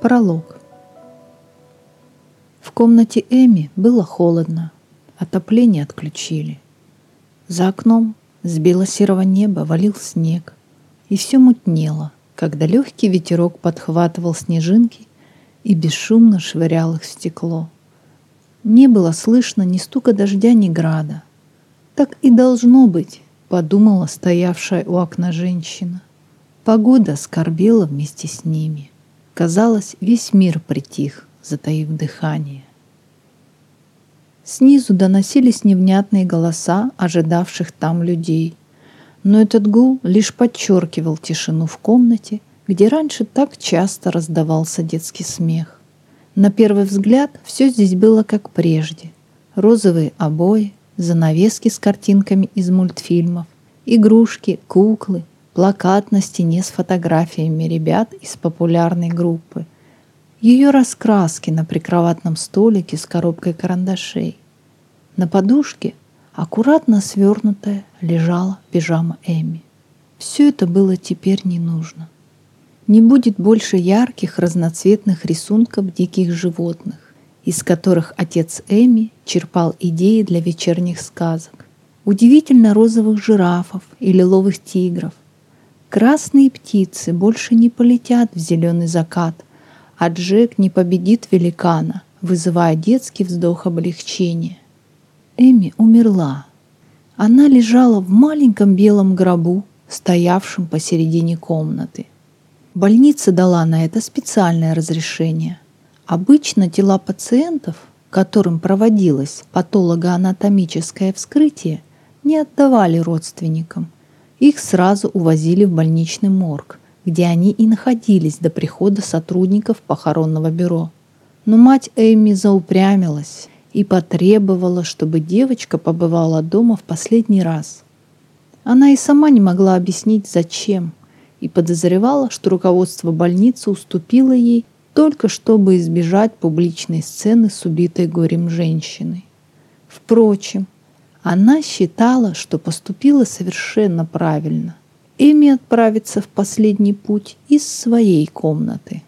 Пролог. В комнате Эми было холодно, отопление отключили. За окном с бело-серого неба валил снег, и все мутнело, когда легкий ветерок подхватывал снежинки и бесшумно швырял их в стекло. Не было слышно ни стука дождя, ни града. «Так и должно быть», — подумала стоявшая у окна женщина. Погода скорбела вместе с ними. Казалось, весь мир притих, затаив дыхание. Снизу доносились невнятные голоса ожидавших там людей. Но этот гул лишь подчеркивал тишину в комнате, где раньше так часто раздавался детский смех. На первый взгляд все здесь было как прежде. Розовые обои, занавески с картинками из мультфильмов, игрушки, куклы, плакат на стене с фотографиями ребят из популярной группы, ее раскраски на прикроватном столике с коробкой карандашей. На подушке, аккуратно свернутая, лежала пижама Эми. Все это было теперь не нужно. Не будет больше ярких разноцветных рисунков диких животных, из которых отец Эми черпал идеи для вечерних сказок, удивительно розовых жирафов и лиловых тигров. Красные птицы больше не полетят в зеленый закат, а Джек не победит великана, вызывая детский вздох облегчения. Эми умерла. Она лежала в маленьком белом гробу, стоявшем посередине комнаты. Больница дала на это специальное разрешение. Обычно тела пациентов, которым проводилось патологоанатомическое вскрытие, не отдавали родственникам. Их сразу увозили в больничный морг, где они и находились до прихода сотрудников похоронного бюро. Но мать Эми заупрямилась и потребовала, чтобы девочка побывала дома в последний раз. Она и сама не могла объяснить, зачем, и подозревала, что руководство больницы уступило ей только чтобы избежать публичной сцены с убитой горем женщиной. Впрочем, она считала, что поступила совершенно правильно. Эми отправится в последний путь из своей комнаты.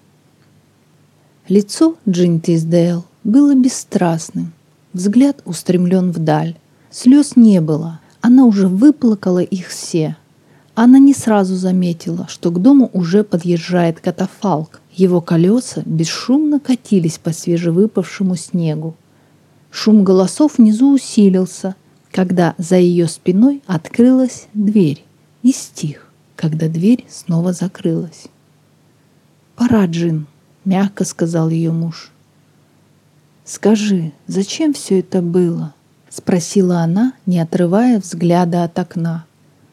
Лицо Джин Тисдейл было бесстрастным, взгляд устремлен вдаль. Слез не было, она уже выплакала их все. Она не сразу заметила, что к дому уже подъезжает катафалк. Его колеса бесшумно катились по свежевыпавшему снегу. Шум голосов внизу усилился, когда за ее спиной открылась дверь, и стих, когда дверь снова закрылась. «Пора, Джин», — мягко сказал ее муж. «Скажи, зачем все это было?» — спросила она, не отрывая взгляда от окна.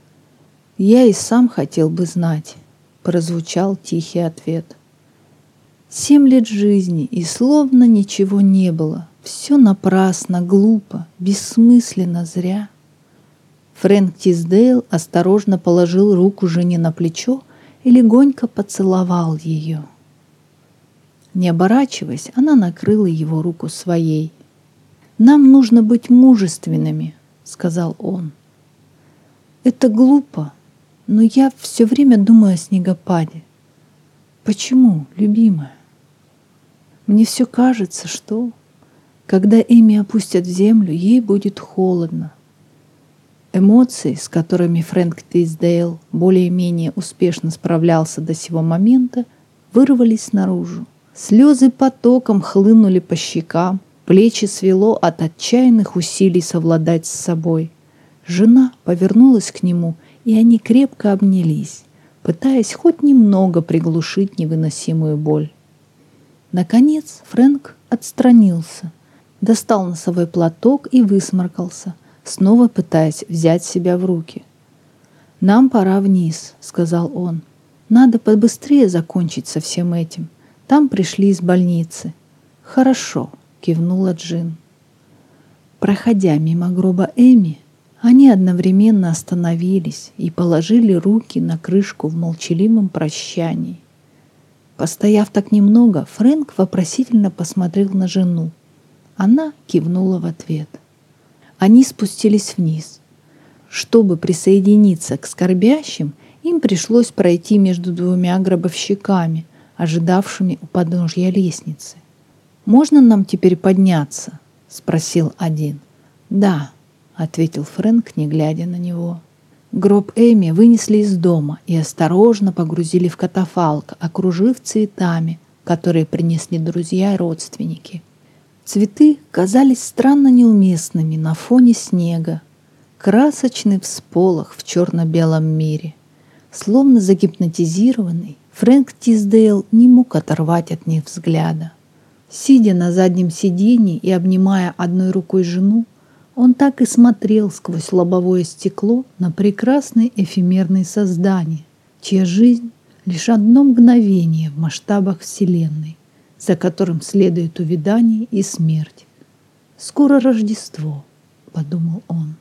«Я и сам хотел бы знать», — прозвучал тихий ответ. 7 лет жизни, и словно ничего не было. Все напрасно, глупо, бессмысленно, зря. Фрэнк Тисдейл осторожно положил руку жене на плечо и легонько поцеловал ее. Не оборачиваясь, она накрыла его руку своей. «Нам нужно быть мужественными», — сказал он. «Это глупо, но я все время думаю о снегопаде. Почему, любимая? Мне все кажется, что, когда Эми опустят в землю, ей будет холодно». Эмоции, с которыми Фрэнк Тисдейл более-менее успешно справлялся до сего момента, вырвались наружу. Слезы потоком хлынули по щекам, плечи свело от отчаянных усилий совладать с собой. Жена повернулась к нему, и они крепко обнялись, пытаясь хоть немного приглушить невыносимую боль. Наконец Фрэнк отстранился, достал носовой платок и высморкался, снова пытаясь взять себя в руки. «Нам пора вниз», — сказал он. «Надо побыстрее закончить со всем этим. Там пришли из больницы». «Хорошо», — кивнула Джин. Проходя мимо гроба Эми, они одновременно остановились и положили руки на крышку в молчаливом прощании. Постояв так немного, Фрэнк вопросительно посмотрел на жену. Она кивнула в ответ. Они спустились вниз. Чтобы присоединиться к скорбящим, им пришлось пройти между двумя гробовщиками, ожидавшими у подножья лестницы. «Можно нам теперь подняться?» — спросил один. «Да», — ответил Фрэнк, не глядя на него. Гроб Эми вынесли из дома и осторожно погрузили в катафалк, окружив цветами, которые принесли друзья и родственники. Цветы казались странно неуместными на фоне снега. Красочный всполох в черно-белом мире. Словно загипнотизированный, Фрэнк Тисдейл не мог оторвать от них взгляда. Сидя на заднем сиденье и обнимая одной рукой жену, он так и смотрел сквозь лобовое стекло на прекрасные эфемерные создания, чья жизнь — лишь одно мгновение в масштабах Вселенной, за которым следует увядание и смерть. «Скоро Рождество», — подумал он.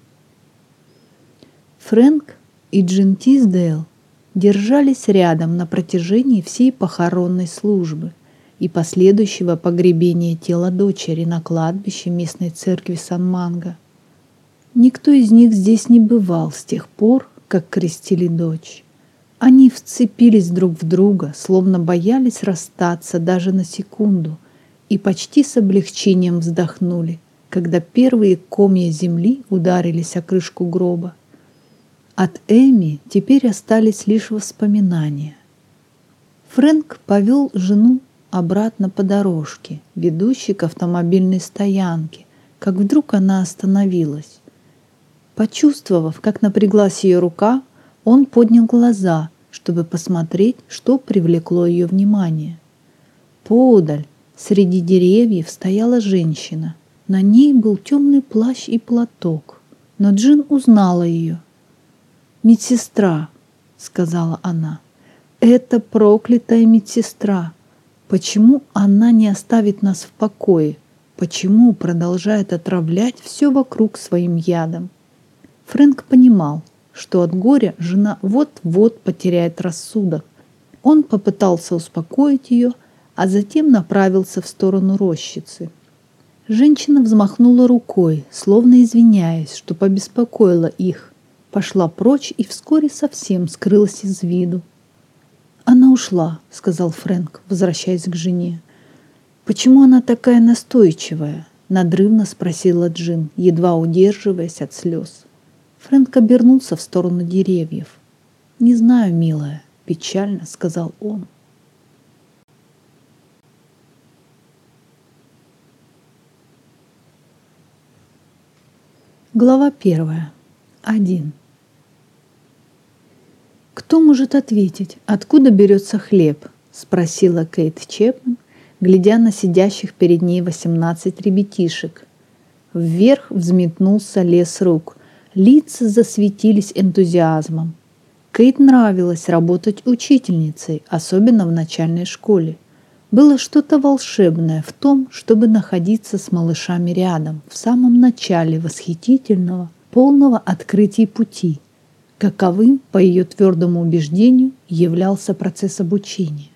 Фрэнк и Джин Тисдейл держались рядом на протяжении всей похоронной службы и последующего погребения тела дочери на кладбище местной церкви Сан-Манго. Никто из них здесь не бывал с тех пор, как крестили дочь. Они вцепились друг в друга, словно боялись расстаться даже на секунду, и почти с облегчением вздохнули, когда первые комья земли ударились о крышку гроба. От Эми теперь остались лишь воспоминания. Фрэнк повел жену обратно по дорожке, ведущей к автомобильной стоянке, как вдруг она остановилась. Почувствовав, как напряглась ее рука, он поднял глаза, чтобы посмотреть, что привлекло ее внимание. Поодаль, среди деревьев, стояла женщина. На ней был темный плащ и платок, но Джин узнала ее. «Медсестра», — сказала она, — «это проклятая медсестра. Почему она не оставит нас в покое? Почему продолжает отравлять все вокруг своим ядом?» Фрэнк понимал, что от горя жена вот-вот потеряет рассудок. Он попытался успокоить ее, а затем направился в сторону рощицы. Женщина взмахнула рукой, словно извиняясь, что побеспокоила их, пошла прочь и вскоре совсем скрылась из виду. «Она ушла», — сказал Фрэнк, возвращаясь к жене. «Почему она такая настойчивая?» — надрывно спросила Джин, едва удерживаясь от слез. Фрэнк обернулся в сторону деревьев. «Не знаю, милая», — печально сказал он. Глава 1. 1. «Кто может ответить, откуда берется хлеб?» — спросила Кейт Чепман, глядя на сидящих перед ней 18 ребятишек. Вверх взметнулся лес рук. Лица засветились энтузиазмом. Кейт нравилось работать учительницей, особенно в начальной школе. Было что-то волшебное в том, чтобы находиться с малышами рядом, в самом начале восхитительного, полного открытий пути, каковым, по ее твердому убеждению, являлся процесс обучения.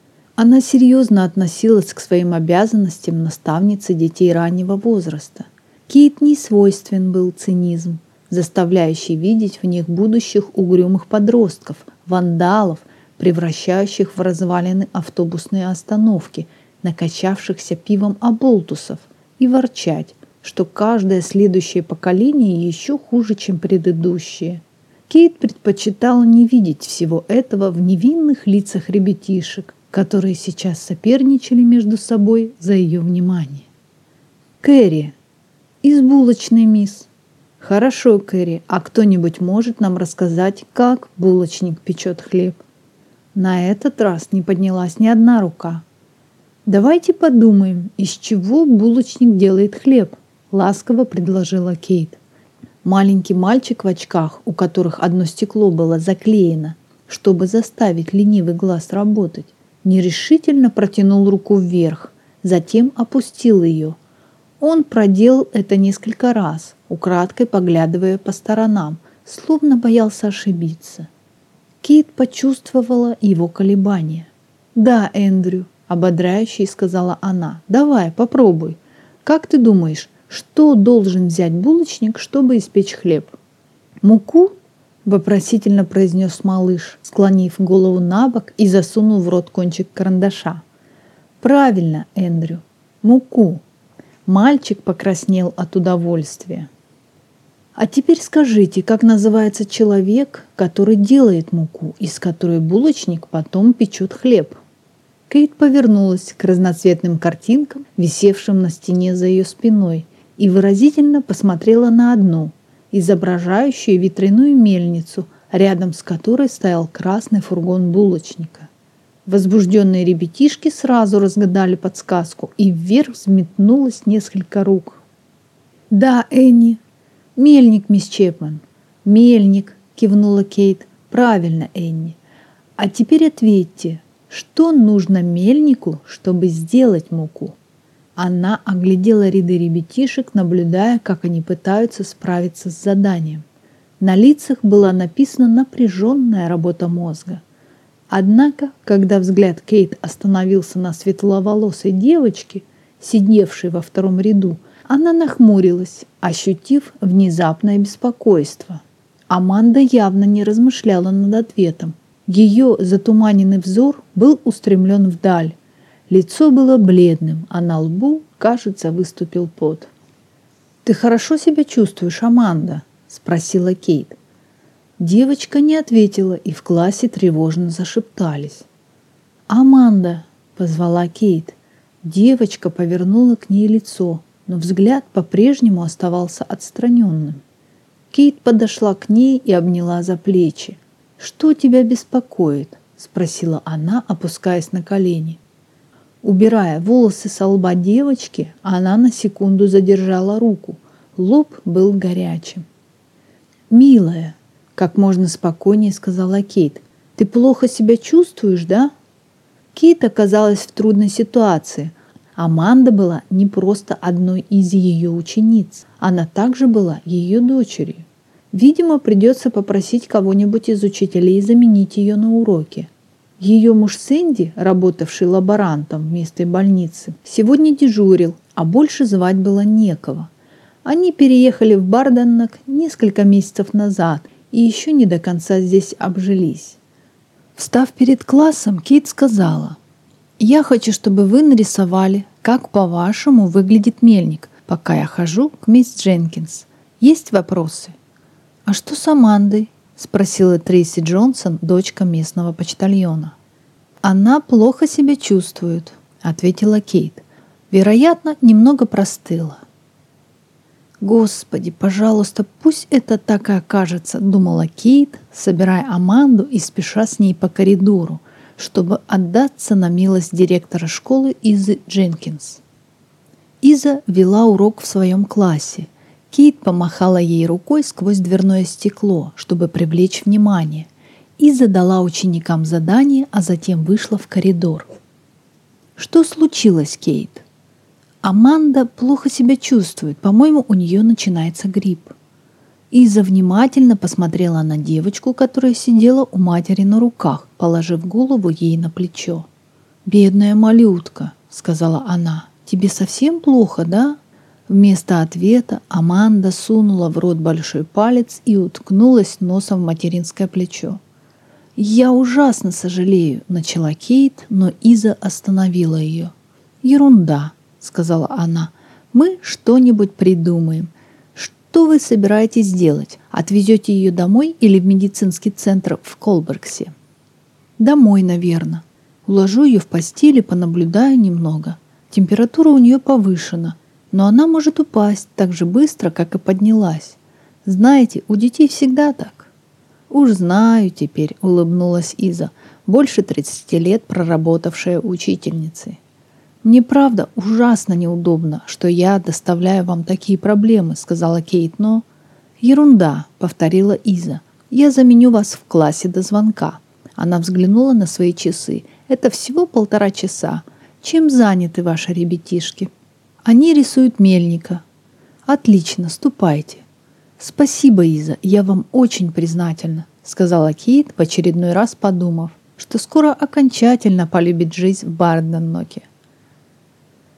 Она серьезно относилась к своим обязанностям наставницы детей раннего возраста. Кейт не свойствен был цинизм, заставляющий видеть в них будущих угрюмых подростков, вандалов, превращающих в развалины автобусные остановки, накачавшихся пивом оболтусов, и ворчать, что каждое следующее поколение еще хуже, чем предыдущее. Кейт предпочитала не видеть всего этого в невинных лицах ребятишек, которые сейчас соперничали между собой за ее внимание. «Кэрри, из булочной, мисс». «Хорошо, Кэрри, а кто-нибудь может нам рассказать, как булочник печет хлеб?» На этот раз не поднялась ни одна рука. «Давайте подумаем, из чего булочник делает хлеб», — ласково предложила Кейт. Маленький мальчик в очках, у которых одно стекло было заклеено, чтобы заставить ленивый глаз работать, нерешительно протянул руку вверх, затем опустил ее. Он проделал это несколько раз, украдкой поглядывая по сторонам, словно боялся ошибиться. Кейт почувствовала его колебания. «Да, Эндрю», — ободряюще сказала она, — «давай, попробуй. Как ты думаешь, что должен взять булочник, чтобы испечь хлеб?» «Муку?» вопросительно произнес малыш, склонив голову на бок и засунув в рот кончик карандаша. Правильно, Эндрю, муку. Мальчик покраснел от удовольствия. А теперь скажите, как называется человек, который делает муку, из которой булочник потом печет хлеб? Кейт повернулась к разноцветным картинкам, висевшим на стене за ее спиной, и выразительно посмотрела на одну, изображающую ветряную мельницу, рядом с которой стоял красный фургон булочника. Возбужденные ребятишки сразу разгадали подсказку, и вверх взметнулось несколько рук. «Да, Энни, мельник, мисс Чепман». «Мельник», — кивнула Кейт. «Правильно, Энни. А теперь ответьте, что нужно мельнику, чтобы сделать муку?» Она оглядела ряды ребятишек, наблюдая, как они пытаются справиться с заданием. На лицах была написана напряженная работа мозга. Однако, когда взгляд Кейт остановился на светловолосой девочке, сидевшей во втором ряду, она нахмурилась, ощутив внезапное беспокойство. Аманда явно не размышляла над ответом. Ее затуманенный взор был устремлен вдаль. Лицо было бледным, а на лбу, кажется, выступил пот. «Ты хорошо себя чувствуешь, Аманда?» – спросила Кейт. Девочка не ответила, и в классе тревожно зашептались. «Аманда!» – позвала Кейт. Девочка повернула к ней лицо, но взгляд по-прежнему оставался отстраненным. Кейт подошла к ней и обняла за плечи. «Что тебя беспокоит?» – спросила она, опускаясь на колени. Убирая волосы со лба девочки, она на секунду задержала руку. Лоб был горячим. «Милая», — как можно спокойнее сказала Кейт, — «ты плохо себя чувствуешь, да?» Кейт оказалась в трудной ситуации. Аманда была не просто одной из ее учениц. Она также была ее дочерью. Видимо, придется попросить кого-нибудь из учителей заменить ее на уроке. Ее муж Сэнди, работавший лаборантом в местной больнице, сегодня дежурил, а больше звать было некого. Они переехали в Барденнок несколько месяцев назад и еще не до конца здесь обжились. Встав перед классом, Кейт сказала: «Я хочу, чтобы вы нарисовали, как, по-вашему, выглядит мельник, пока я хожу к мисс Дженкинс. Есть вопросы?» «А что с Амандой?» – спросила Трейси Джонсон, дочка местного почтальона. «Она плохо себя чувствует», – ответила Кейт. «Вероятно, немного простыла». «Господи, пожалуйста, пусть это так и окажется», – думала Кейт, собирая Аманду и спеша с ней по коридору, чтобы отдаться на милость директора школы Изы Дженкинс. Иза вела урок в своем классе. Кейт помахала ей рукой сквозь дверное стекло, чтобы привлечь внимание, и задала ученикам задание, а затем вышла в коридор. «Что случилось, Кейт?» «Аманда плохо себя чувствует. По-моему, у нее начинается грипп». Иза внимательно посмотрела на девочку, которая сидела у матери на руках, положив голову ей на плечо. «Бедная малютка», — сказала она, — «тебе совсем плохо, да?» Вместо ответа Аманда сунула в рот большой палец и уткнулась носом в материнское плечо. «Я ужасно сожалею», — начала Кейт, но Иза остановила ее. «Ерунда», — сказала она, — «мы что-нибудь придумаем. Что вы собираетесь делать? Отвезете ее домой или в медицинский центр в Колбергсе?» «Домой, наверное. Уложу ее в постель и понаблюдаю немного. Температура у нее повышена, но она может упасть так же быстро, как и поднялась. Знаете, у детей всегда так». «Уж знаю теперь», — улыбнулась Иза, больше 30 лет проработавшая учительницей. «Мне правда ужасно неудобно, что я доставляю вам такие проблемы», — сказала Кейт, но... «Ерунда», — повторила Иза. «Я заменю вас в классе до звонка». Она взглянула на свои часы. «Это всего 1,5 часа. Чем заняты ваши ребятишки?» «Они рисуют мельника». «Отлично, ступайте». «Спасибо, Иза, я вам очень признательна», — сказала Кейт, в очередной раз подумав, что скоро окончательно полюбит жизнь в Барденноке.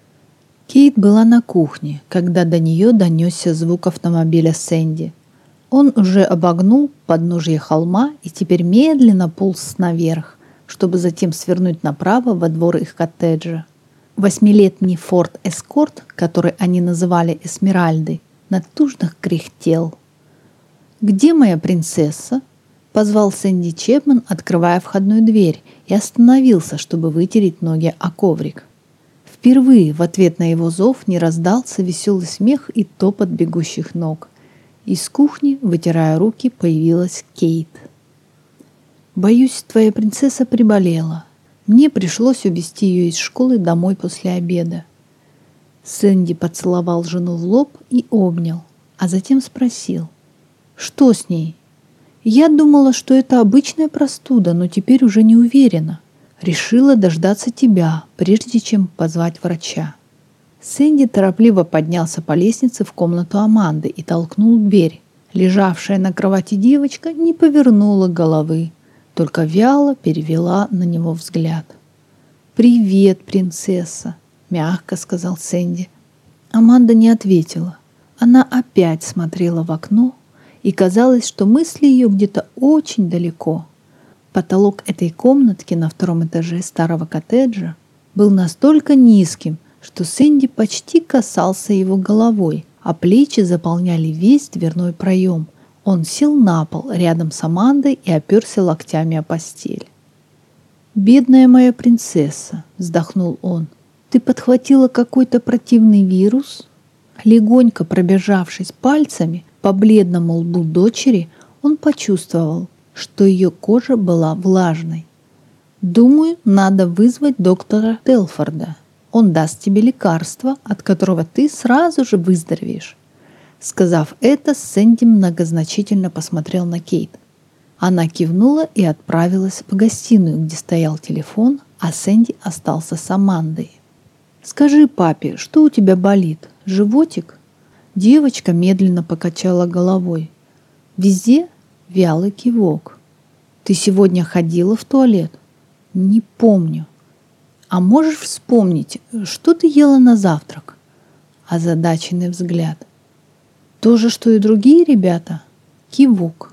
Кейт была на кухне, когда до нее донесся звук автомобиля Сэнди. Он уже обогнул подножье холма и теперь медленно полз наверх, чтобы затем свернуть направо во двор их коттеджа. 8-летний Форд Эскорт, который они называли Эсмеральдой, натужно кряхтел. «Где моя принцесса?» — позвал Сэнди Чепмен, открывая входную дверь, и остановился, чтобы вытереть ноги о коврик. Впервые в ответ на его зов не раздался веселый смех и топот бегущих ног. Из кухни, вытирая руки, появилась Кейт. «Боюсь, твоя принцесса приболела. Мне пришлось увезти ее из школы домой после обеда». Сэнди поцеловал жену в лоб и обнял, а затем спросил: «Что с ней?» «Я думала, что это обычная простуда, но теперь уже не уверена. Решила дождаться тебя, прежде чем позвать врача». Сэнди торопливо поднялся по лестнице в комнату Аманды и толкнул дверь. Лежавшая на кровати девочка не повернула головы, только вяло перевела на него взгляд. «Привет, принцесса», — мягко сказал Сэнди. Аманда не ответила. Она опять смотрела в окно, и казалось, что мысли ее где-то очень далеко. Потолок этой комнатки на 2-м этаже старого коттеджа был настолько низким, что Сэнди почти касался его головой, а плечи заполняли весь дверной проем. Он сел на пол рядом с Амандой и оперся локтями о постель. «Бедная моя принцесса», — вздохнул он, — «ты подхватила какой-то противный вирус?» Легонько пробежавшись пальцами по бледному лбу дочери, он почувствовал, что ее кожа была влажной. «Думаю, надо вызвать доктора Телфорда. Он даст тебе лекарство, от которого ты сразу же выздоровеешь». Сказав это, Сэнди многозначительно посмотрел на Кейт. Она кивнула и отправилась в гостиную, где стоял телефон, а Сэнди остался с Амандой. «Скажи папе, что у тебя болит? Животик?» Девочка медленно покачала головой. Везде вялый кивок. «Ты сегодня ходила в туалет?» «Не помню». «А можешь вспомнить, что ты ела на завтрак?» Озадаченный взгляд. «То же, что и другие ребята?» Кивок.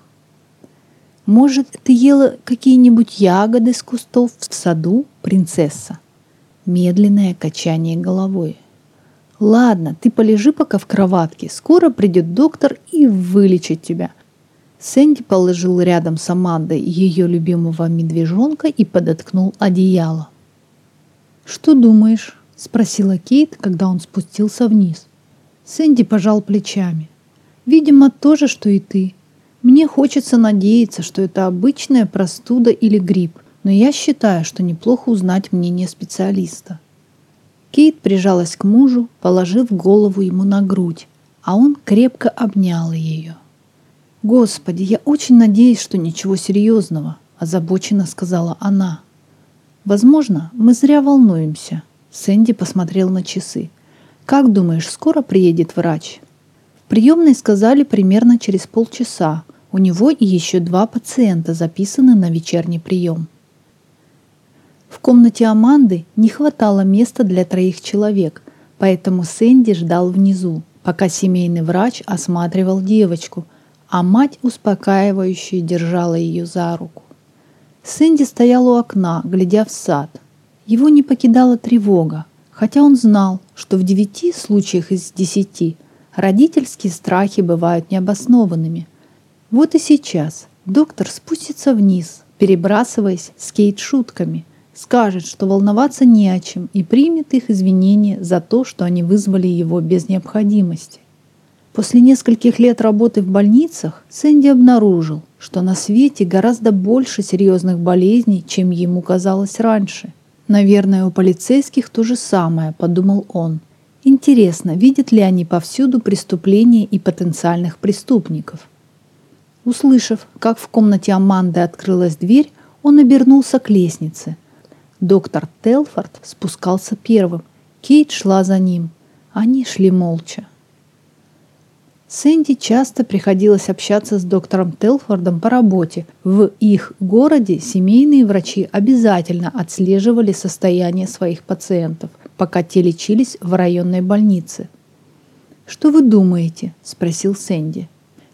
«Может, ты ела какие-нибудь ягоды с кустов в саду, принцесса?» Медленное качание головой. «Ладно, ты полежи пока в кроватке. Скоро придет доктор и вылечит тебя». Сэнди положил рядом с Амандой ее любимого медвежонка и подоткнул одеяло. «Что думаешь?» — спросила Кейт, когда он спустился вниз. Сэнди пожал плечами. «Видимо, то же, что и ты. Мне хочется надеяться, что это обычная простуда или грипп, но я считаю, что неплохо узнать мнение специалиста». Кейт прижалась к мужу, положив голову ему на грудь, а он крепко обнял ее. «Господи, я очень надеюсь, что ничего серьезного», — озабоченно сказала она. «Возможно, мы зря волнуемся». Сэнди посмотрел на часы. «Как думаешь, скоро приедет врач?» В приемной сказали примерно через полчаса. У него и еще 2 пациента записаны на вечерний прием. В комнате Аманды не хватало места для 3 человек, поэтому Сэнди ждал внизу, пока семейный врач осматривал девочку, а мать успокаивающе держала ее за руку. Сэнди стоял у окна, глядя в сад. Его не покидала тревога, хотя он знал, что в 9 случаях из 10 родительские страхи бывают необоснованными. Вот и сейчас доктор спустится вниз, перебрасываясь с Кейт шутками, скажет, что волноваться не о чем, и примет их извинения за то, что они вызвали его без необходимости. После нескольких лет работы в больницах Сэнди обнаружил, что на свете гораздо больше серьезных болезней, чем ему казалось раньше. «Наверное, у полицейских то же самое», — подумал он. «Интересно, видят ли они повсюду преступления и потенциальных преступников?» Услышав, как в комнате Аманды открылась дверь, он обернулся к лестнице. Доктор Телфорд спускался первым. Кейт шла за ним. Они шли молча. Сэнди часто приходилось общаться с доктором Телфордом по работе. В их городе семейные врачи обязательно отслеживали состояние своих пациентов, пока те лечились в районной больнице. «Что вы думаете?» – спросил Сэнди.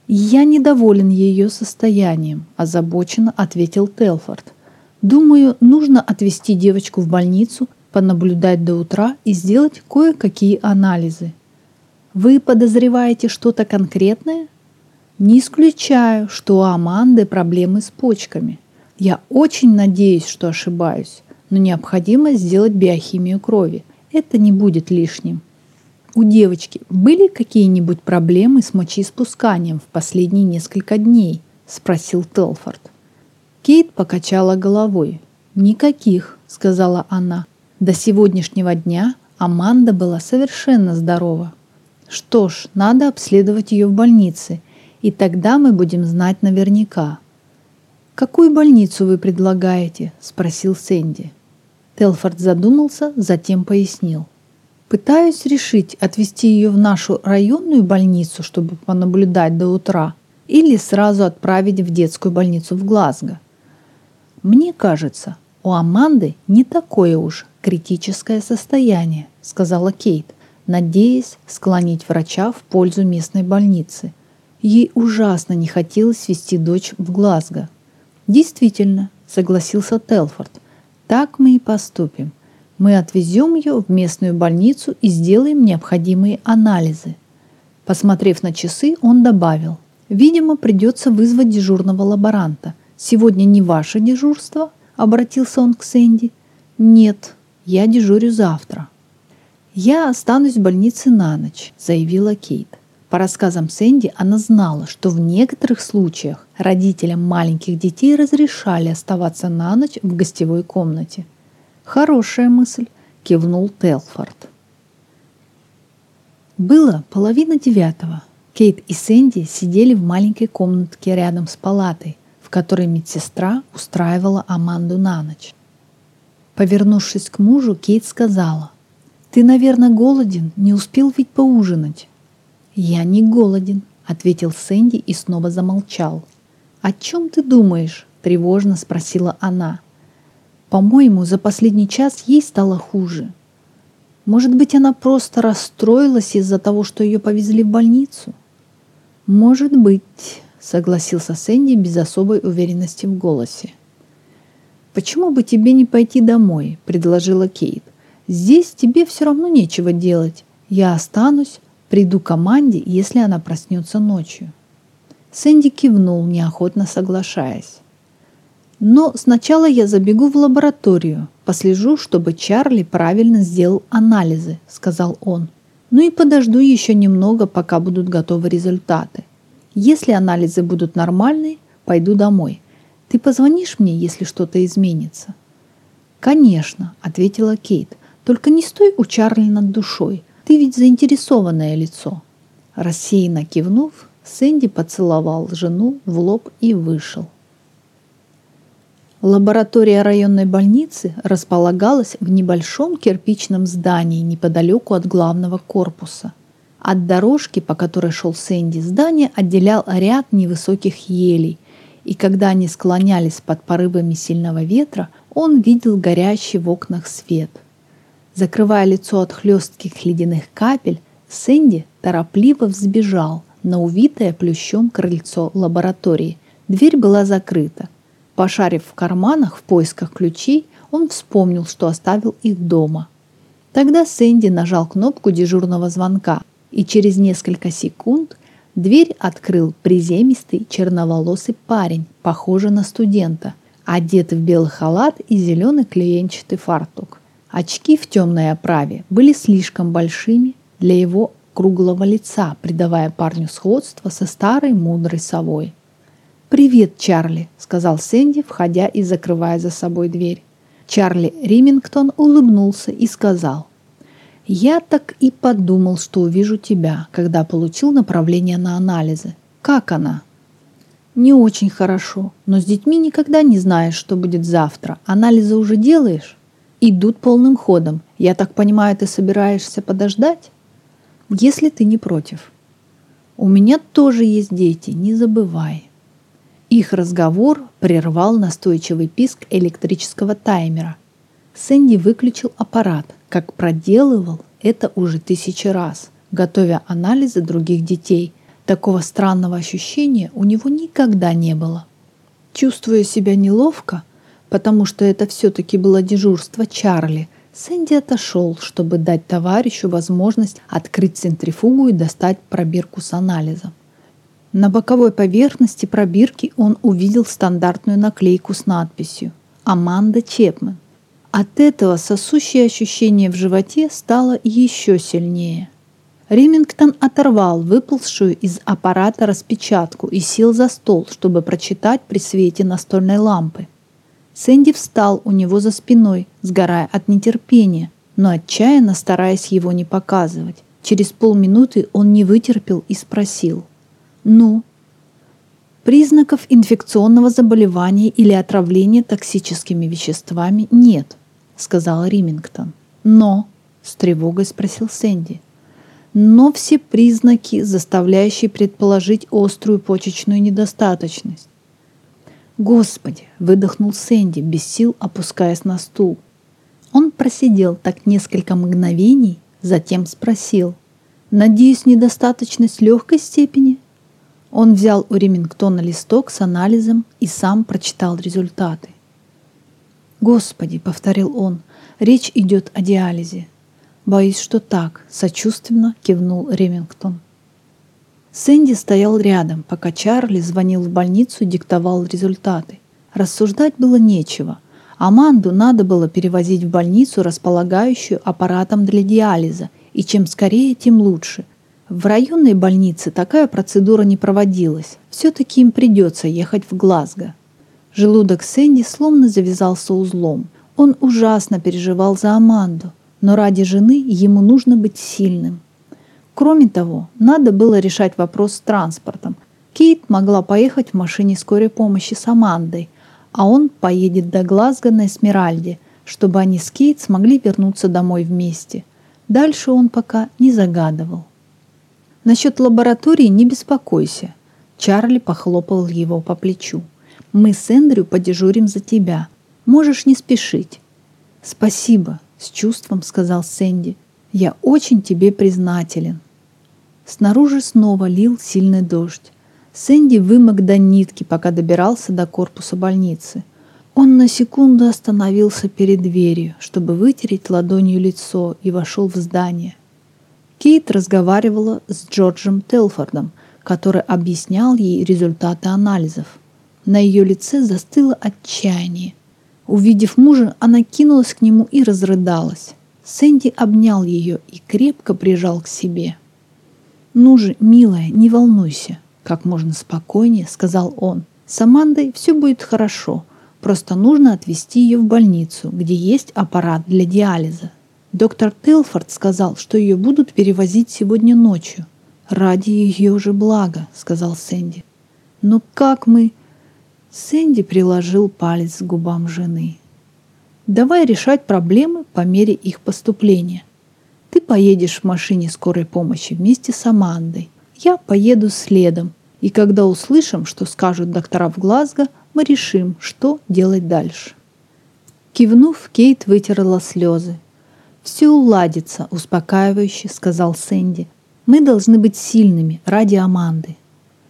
«Я недоволен ее состоянием», – озабоченно ответил Телфорд. «Думаю, нужно отвезти девочку в больницу, понаблюдать до утра и сделать кое-какие анализы». «Вы подозреваете что-то конкретное?» «Не исключаю, что у Аманды проблемы с почками. Я очень надеюсь, что ошибаюсь, но необходимо сделать биохимию крови. Это не будет лишним». «У девочки были какие-нибудь проблемы с мочеиспусканием в последние несколько дней?» – спросил Телфорд. Кейт покачала головой. «Никаких», – сказала она. «До сегодняшнего дня Аманда была совершенно здорова». «Что ж, надо обследовать ее в больнице, и тогда мы будем знать наверняка». «Какую больницу вы предлагаете?» – спросил Сэнди. Телфорд задумался, затем пояснил. «Пытаюсь решить, отвезти ее в нашу районную больницу, чтобы понаблюдать до утра, или сразу отправить в детскую больницу в Глазго. Мне кажется, у Аманды не такое уж критическое состояние», – сказала Кейт, надеясь склонить врача в пользу местной больницы. Ей ужасно не хотелось везти дочь в Глазго. «Действительно», – согласился Телфорд, – «так мы и поступим. Мы отвезем ее в местную больницу и сделаем необходимые анализы». Посмотрев на часы, он добавил: «Видимо, придется вызвать дежурного лаборанта. Сегодня не ваше дежурство?» – обратился он к Сэнди. «Нет, я дежурю завтра». «Я останусь в больнице на ночь», – заявила Кейт. По рассказам Сэнди, она знала, что в некоторых случаях родителям маленьких детей разрешали оставаться на ночь в гостевой комнате. «Хорошая мысль», – кивнул Телфорд. Было 8:30. Кейт и Сэнди сидели в маленькой комнатке рядом с палатой, в которой медсестра устраивала Аманду на ночь. Повернувшись к мужу, Кейт сказала: «Ты, наверное, голоден, не успел ведь поужинать». «Я не голоден», – ответил Сэнди и снова замолчал. «О чем ты думаешь?» – тревожно спросила она. «По-моему, за последний час ей стало хуже. Может быть, она просто расстроилась из-за того, что ее повезли в больницу?» «Может быть», – согласился Сэнди без особой уверенности в голосе. «Почему бы тебе не пойти домой?» – предложила Кейт. «Здесь тебе все равно нечего делать. Я останусь, приду к Аманде, если она проснется ночью». Сэнди кивнул, неохотно соглашаясь. «Но сначала я забегу в лабораторию, послежу, чтобы Чарли правильно сделал анализы», – сказал он. «Ну и подожду еще немного, пока будут готовы результаты. Если анализы будут нормальные, пойду домой. Ты позвонишь мне, если что-то изменится?» «Конечно», – ответила Кейт. «Только не стой у Чарли над душой. Ты ведь заинтересованное лицо». Рассеянно кивнув, Сэнди поцеловал жену в лоб и вышел. Лаборатория районной больницы располагалась в небольшом кирпичном здании неподалеку от главного корпуса. От дорожки, по которой шел Сэнди, здание отделял ряд невысоких елей, и когда они склонялись под порывами сильного ветра, он видел горящий в окнах свет. Закрывая лицо от хлестких ледяных капель, Сэнди торопливо взбежал на увитое плющом крыльцо лаборатории. Дверь была закрыта. Пошарив в карманах в поисках ключей, он вспомнил, что оставил их дома. Тогда Сэнди нажал кнопку дежурного звонка, и через несколько секунд дверь открыл приземистый черноволосый парень, похожий на студента, одетый в белый халат и зеленый клеенчатый фартук. Очки в темной оправе были слишком большими для его круглого лица, придавая парню сходство со старой мудрой совой. «Привет, Чарли», — сказал Сэнди, входя и закрывая за собой дверь. Чарли Римингтон улыбнулся и сказал: «Я так и подумал, что увижу тебя, когда получил направление на анализы. Как она?» «Не очень хорошо, но с детьми никогда не знаешь, что будет завтра. Анализы уже делаешь?» «Идут полным ходом. Я так понимаю, ты собираешься подождать?» «Если ты не против». «У меня тоже есть дети, не забывай». Их разговор прервал настойчивый писк электрического таймера. Сэнди выключил аппарат, как проделывал это уже 1000 раз, готовя анализы других детей, Такого странного ощущения у него никогда не было. Чувствуя себя неловко, потому что это все-таки было дежурство Чарли, Сэнди отошел, чтобы дать товарищу возможность открыть центрифугу и достать пробирку с анализом. На боковой поверхности пробирки он увидел стандартную наклейку с надписью «Аманда Чепмен». От этого сосущее ощущение в животе стало еще сильнее. Ремингтон оторвал выползшую из аппарата распечатку и сел за стол, чтобы прочитать при свете настольной лампы. Сэнди встал у него за спиной, сгорая от нетерпения, но отчаянно стараясь его не показывать. Через полминуты он не вытерпел и спросил: «Ну?» «Признаков инфекционного заболевания или отравления токсическими веществами нет», — сказал Ремингтон. «Но?» — с тревогой спросил Сэнди. «Но все признаки, заставляющие предположить острую почечную недостаточность». «Господи!» — выдохнул Сэнди, без сил опускаясь на стул. Он просидел так несколько мгновений, затем спросил: «Надеюсь, недостаточность легкой степени?» Он взял у Ремингтона листок с анализом и сам прочитал результаты. «Господи!» — повторил он, — «речь идет о диализе». «Боюсь, что так», — сочувственно кивнул Ремингтон. Сэнди стоял рядом, пока Чарли звонил в больницу и диктовал результаты. Рассуждать было нечего. Аманду надо было перевозить в больницу, располагающую аппаратом для диализа, и чем скорее, тем лучше. В районной больнице такая процедура не проводилась. Все-таки им придется ехать в Глазго. Желудок Сэнди словно завязался узлом. Он ужасно переживал за Аманду, но ради жены ему нужно быть сильным. Кроме того, надо было решать вопрос с транспортом. Кейт могла поехать в машине скорой помощи с Амандой, а он поедет до Глазго на Эсмеральде, чтобы они с Кейт смогли вернуться домой вместе. Дальше он пока не загадывал. «Насчет лаборатории не беспокойся», — Чарли похлопал его по плечу. «Мы с Эндрю подежурим за тебя. Можешь не спешить». «Спасибо», — с чувством сказал Сэнди. «Я очень тебе признателен». Снаружи снова лил сильный дождь. Сэнди вымок до нитки, пока добирался до корпуса больницы. Он на секунду остановился перед дверью, чтобы вытереть ладонью лицо, и вошел в здание. Кейт разговаривала с Джорджем Телфордом, который объяснял ей результаты анализов. На ее лице застыло отчаяние. Увидев мужа, она кинулась к нему и разрыдалась. Сэнди обнял ее и крепко прижал к себе. «Ну же, милая, не волнуйся», — как можно спокойнее сказал он. «С Амандой все будет хорошо, просто нужно отвезти ее в больницу, где есть аппарат для диализа. Доктор Телфорд сказал, что ее будут перевозить сегодня ночью». «Ради ее же блага», — сказал Сэнди. «Но как мы...» Сэнди приложил палец к губам жены. «Давай решать проблемы по мере их поступления. Ты поедешь в машине скорой помощи вместе с Амандой. Я поеду следом. И когда услышим, что скажут доктора в Глазго, мы решим, что делать дальше». Кивнув, Кейт вытерла слезы. «Все уладится», — успокаивающе сказал Сэнди. «Мы должны быть сильными ради Аманды».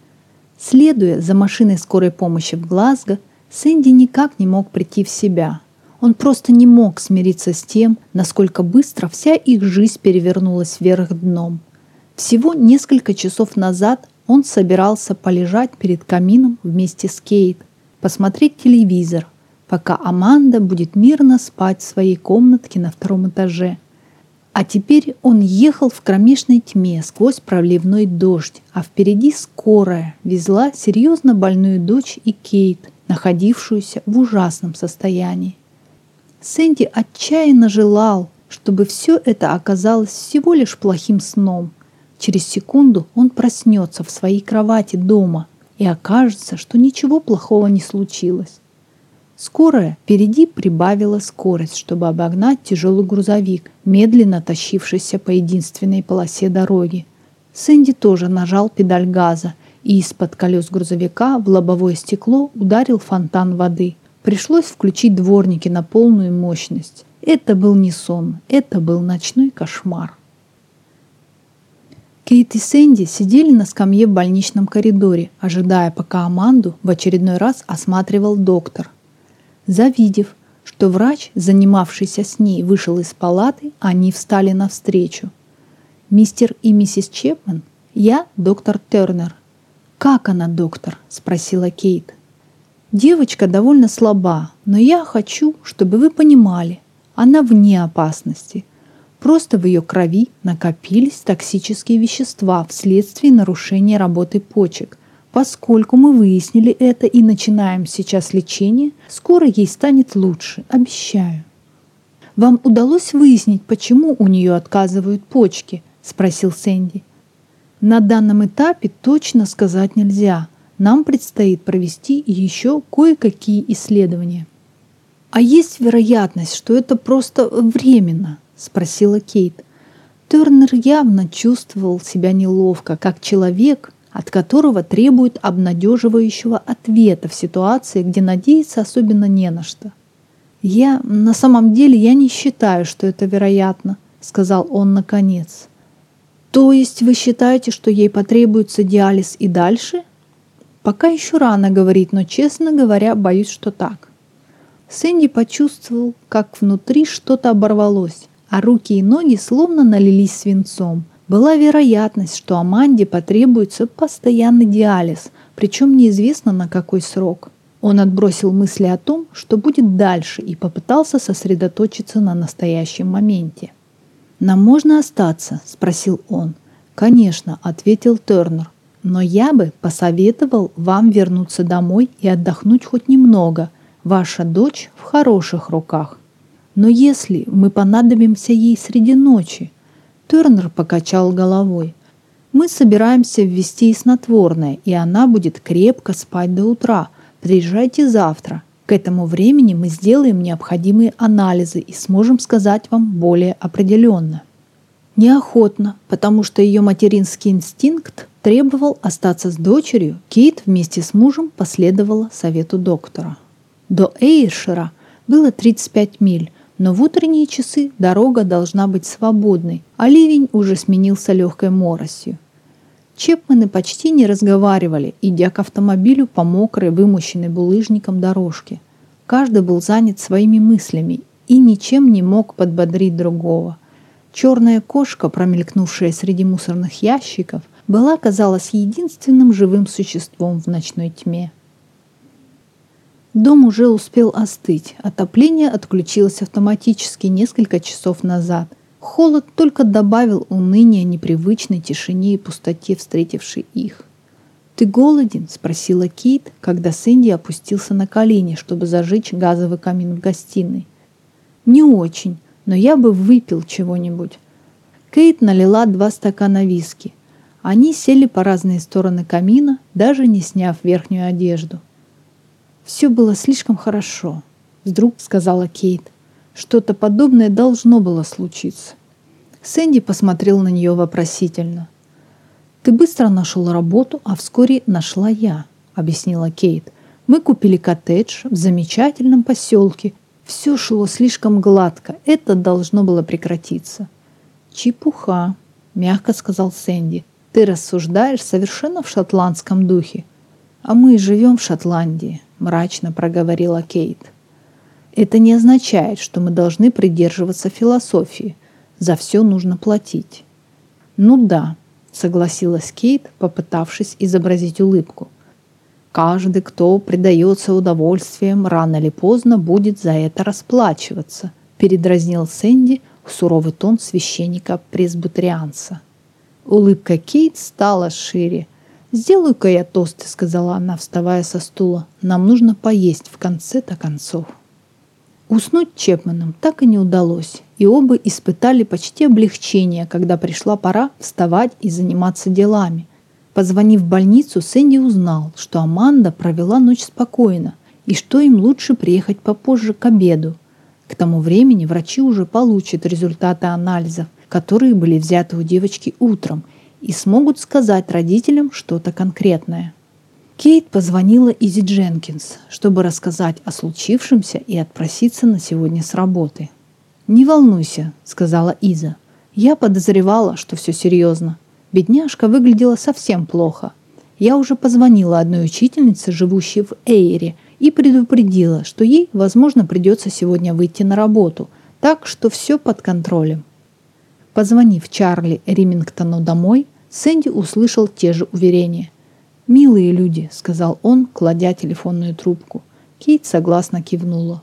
Следуя за машиной скорой помощи в Глазго, Сэнди никак не мог прийти в себя. Он просто не мог смириться с тем, насколько быстро вся их жизнь перевернулась вверх дном. Всего несколько часов назад он собирался полежать перед камином вместе с Кейт, посмотреть телевизор, пока Аманда будет мирно спать в своей комнатке на 2-м этаже. А теперь он ехал в кромешной тьме сквозь проливной дождь, а впереди скорая везла серьезно больную дочь и Кейт, находившуюся в ужасном состоянии. Сэнди отчаянно желал, чтобы все это оказалось всего лишь плохим сном. Через секунду он проснется в своей кровати дома, и окажется, что ничего плохого не случилось. Скорая впереди прибавила скорость, чтобы обогнать тяжелый грузовик, медленно тащившийся по единственной полосе дороги. Сэнди тоже нажал педаль газа, и из-под колес грузовика в лобовое стекло ударил фонтан воды. Пришлось включить дворники на полную мощность. Это был не сон, это был ночной кошмар. Кейт и Сэнди сидели на скамье в больничном коридоре, ожидая, пока Аманду в очередной раз осматривал доктор. Завидев, что врач, занимавшийся с ней, вышел из палаты, они встали навстречу. «Мистер и миссис Чепмен, я доктор Тернер». «Как она, доктор?» – спросила Кейт. «Девочка довольно слаба, но я хочу, чтобы вы понимали, она вне опасности. Просто в ее крови накопились токсические вещества вследствие нарушения работы почек. Поскольку мы выяснили это и начинаем сейчас лечение, скоро ей станет лучше, обещаю». «Вам удалось выяснить, почему у нее отказывают почки?» – спросил Сэнди. «На данном этапе точно сказать нельзя. Нам предстоит провести еще кое-какие исследования». «А есть вероятность, что это просто временно?» – спросила Кейт. Тернер явно чувствовал себя неловко, как человек, от которого требуют обнадеживающего ответа в ситуации, где надеяться особенно не на что. На самом деле не считаю, что это вероятно», – сказал он наконец. «То есть вы считаете, что ей потребуется диализ и дальше?» «Пока еще рано говорить, но, честно говоря, боюсь, что так». Сэнди почувствовал, как внутри что-то оборвалось, а руки и ноги словно налились свинцом. Была вероятность, что Аманде потребуется постоянный диализ, причем неизвестно на какой срок. Он отбросил мысли о том, что будет дальше, и попытался сосредоточиться на настоящем моменте. «Нам можно остаться?» – спросил он. «Конечно», – ответил Тернер. «Но я бы посоветовал вам вернуться домой и отдохнуть хоть немного. Ваша дочь в хороших руках». «Но если мы понадобимся ей среди ночи?» Тернер покачал головой. «Мы собираемся ввести ей снотворное, и она будет крепко спать до утра. Приезжайте завтра. К этому времени мы сделаем необходимые анализы и сможем сказать вам более определенно». Неохотно, потому что ее материнский инстинкт требовал остаться с дочерью, Кейт вместе с мужем последовала совету доктора. До Эйршира было 35 миль, но в утренние часы дорога должна быть свободной, а ливень уже сменился легкой моросью. Чепмены почти не разговаривали, идя к автомобилю по мокрой, вымощенной булыжником дорожке. Каждый был занят своими мыслями и ничем не мог подбодрить другого. Черная кошка, промелькнувшая среди мусорных ящиков, была, казалось, единственным живым существом в ночной тьме. Дом уже успел остыть. Отопление отключилось автоматически несколько часов назад. Холод только добавил уныния непривычной тишине и пустоте, встретившей их. «Ты голоден?» – спросила Кейт, когда Сэнди опустился на колени, чтобы зажечь газовый камин в гостиной. «Не очень, но я бы выпил чего-нибудь». Кейт налила 2 стакана виски. Они сели по разные стороны камина, даже не сняв верхнюю одежду. «Все было слишком хорошо», — вдруг сказала Кейт. «Что-то подобное должно было случиться». Сэнди посмотрел на нее вопросительно. «Ты быстро нашел работу, а вскоре нашла я», — объяснила Кейт. «Мы купили коттедж в замечательном поселке. Все шло слишком гладко. Это должно было прекратиться». «Чепуха», — мягко сказал Сэнди. «Ты рассуждаешь совершенно в шотландском духе». «А мы живем в Шотландии», — мрачно проговорила Кейт. «Это не означает, что мы должны придерживаться философии. За все нужно платить». «Ну да», — согласилась Кейт, попытавшись изобразить улыбку. «Каждый, кто предается удовольствиям, рано или поздно будет за это расплачиваться», — передразнил Сэнди суровый тон священника-пресбитерианца. Улыбка Кейт стала шире. «Сделаю-ка я тосты», — сказала она, вставая со стула. «Нам нужно поесть в конце-то концов». Уснуть Чепменам так и не удалось, и оба испытали почти облегчение, когда пришла пора вставать и заниматься делами. Позвонив в больницу, Сэнди узнал, что Аманда провела ночь спокойно и что им лучше приехать попозже к обеду. К тому времени врачи уже получат результаты анализов, которые были взяты у девочки утром, и смогут сказать родителям что-то конкретное. Кейт позвонила Изи Дженкинс, чтобы рассказать о случившемся и отпроситься на сегодня с работы. «Не волнуйся», — сказала Иза. «Я подозревала, что все серьезно. Бедняжка выглядела совсем плохо. Я уже позвонила одной учительнице, живущей в Эйре, и предупредила, что ей, возможно, придется сегодня выйти на работу, так что все под контролем. Позвонив Чарли Римингтону домой, Сэнди услышал те же уверения. «Милые люди», — сказал он, кладя телефонную трубку. Кейт согласно кивнула.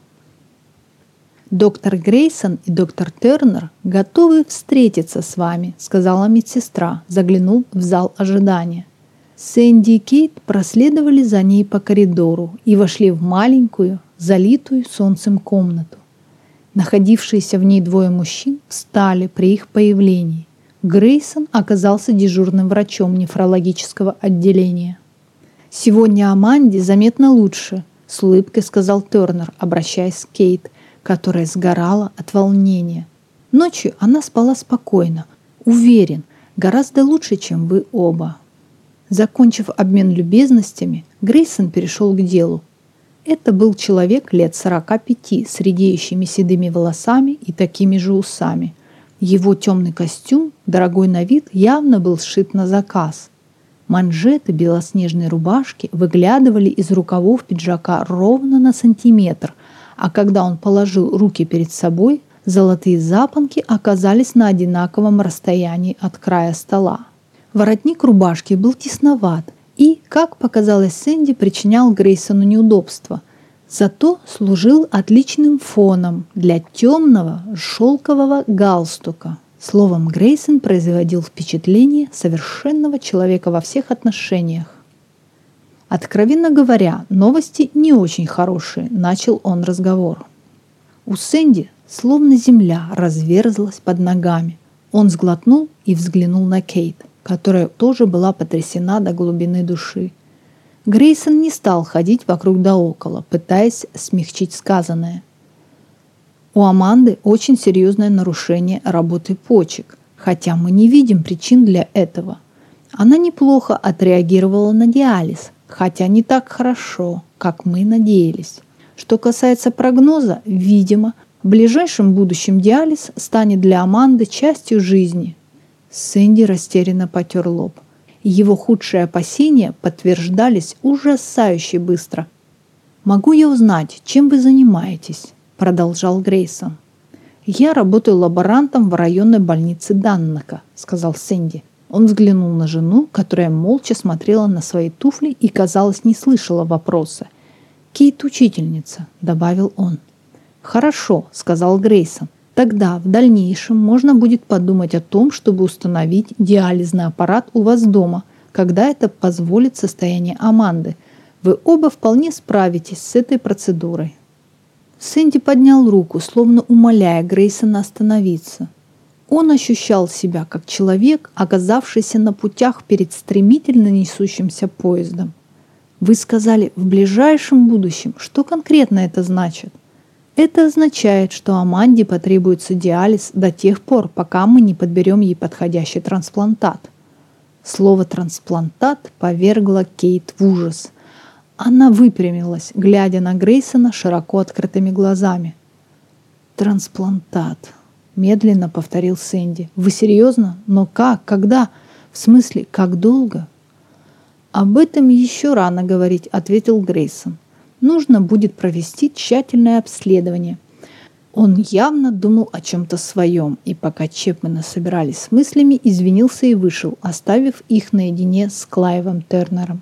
«Доктор Грейсон и доктор Тернер готовы встретиться с вами», — сказала медсестра, заглянув в зал ожидания. Сэнди и Кейт проследовали за ней по коридору и вошли в маленькую, залитую солнцем комнату. Находившиеся в ней двое мужчин встали при их появлении. Грейсон оказался дежурным врачом нефрологического отделения. «Сегодня Аманде заметно лучше», — с улыбкой сказал Тернер, обращаясь к Кейт, которая сгорала от волнения. «Ночью она спала спокойно. Уверен, гораздо лучше, чем вы оба». Закончив обмен любезностями, Грейсон перешел к делу. Это был человек лет 45 с редеющими седыми волосами и такими же усами. Его темный костюм, дорогой на вид, явно был сшит на заказ. Манжеты белоснежной рубашки выглядывали из рукавов пиджака ровно на сантиметр, а когда он положил руки перед собой, золотые запонки оказались на одинаковом расстоянии от края стола. Воротник рубашки был тесноват и, как показалось Сэнди, причинял Грейсону неудобства. Зато служил отличным фоном для темного шелкового галстука. Словом, Грейсон производил впечатление совершенного человека во всех отношениях. «Откровенно говоря, новости не очень хорошие», — начал он разговор. У Сэнди словно земля разверзлась под ногами. Он сглотнул и взглянул на Кейт, которая тоже была потрясена до глубины души. Грейсон не стал ходить вокруг да около, пытаясь смягчить сказанное. У Аманды очень серьезное нарушение работы почек, хотя мы не видим причин для этого. Она неплохо отреагировала на диализ, хотя не так хорошо, как мы надеялись. Что касается прогноза, видимо, в ближайшем будущем диализ станет для Аманды частью жизни. Сэнди растерянно потер лоб. Его худшие опасения подтверждались ужасающе быстро. «Могу я узнать, чем вы занимаетесь?» – продолжал Грейсон. «Я работаю лаборантом в районной больнице Даннака», – сказал Сэнди. Он взглянул на жену, которая молча смотрела на свои туфли и, казалось, не слышала вопроса. «Кейт учительница», – добавил он. «Хорошо», – сказал Грейсон. «Тогда в дальнейшем можно будет подумать о том, чтобы установить диализный аппарат у вас дома, когда это позволит состояние Аманды. Вы оба вполне справитесь с этой процедурой». Сэнди поднял руку, словно умоляя Грейсона остановиться. Он ощущал себя как человек, оказавшийся на путях перед стремительно несущимся поездом. «Вы сказали «в ближайшем будущем». Что конкретно это значит?» «Это означает, что Аманде потребуется диализ до тех пор, пока мы не подберем ей подходящий трансплантат». Слово «трансплантат» повергло Кейт в ужас. Она выпрямилась, глядя на Грейсона широко открытыми глазами. «Трансплантат», — медленно повторил Сэнди. «Вы серьезно? Но как? Когда? В смысле, как долго?» «Об этом еще рано говорить», — ответил Грейсон. «Нужно будет провести тщательное обследование». Он явно думал о чем-то своем, и пока Чепмены собирались с мыслями, извинился и вышел, оставив их наедине с Клайвом Тернером.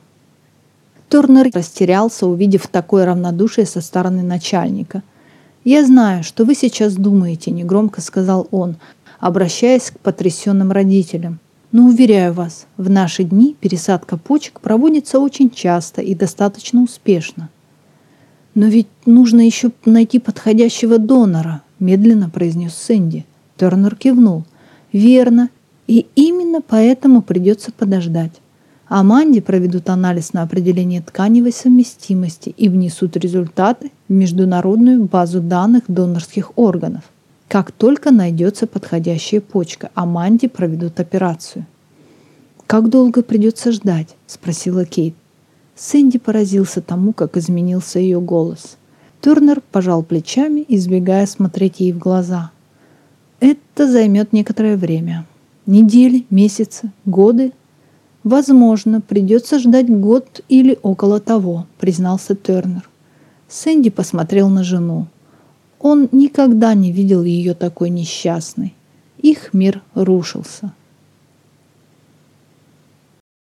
Тернер растерялся, увидев такое равнодушие со стороны начальника. «Я знаю, что вы сейчас думаете», — негромко сказал он, обращаясь к потрясенным родителям. «Но уверяю вас, в наши дни пересадка почек проводится очень часто и достаточно успешно». «Но ведь нужно еще найти подходящего донора», — медленно произнес Сэнди. Тернер кивнул. «Верно, и именно поэтому придется подождать. Аманде проведут анализ на определение тканевой совместимости и внесут результаты в международную базу данных донорских органов. Как только найдется подходящая почка, Аманде проведут операцию». «Как долго придется ждать?» – спросила Кейт. Сэнди поразился тому, как изменился ее голос. Тернер пожал плечами, избегая смотреть ей в глаза. «Это займет некоторое время». Недели, месяцы, годы? Возможно, придется ждать год или около того, признался Тернер. Сэнди посмотрел на жену. Он никогда не видел ее такой несчастной. Их мир рушился.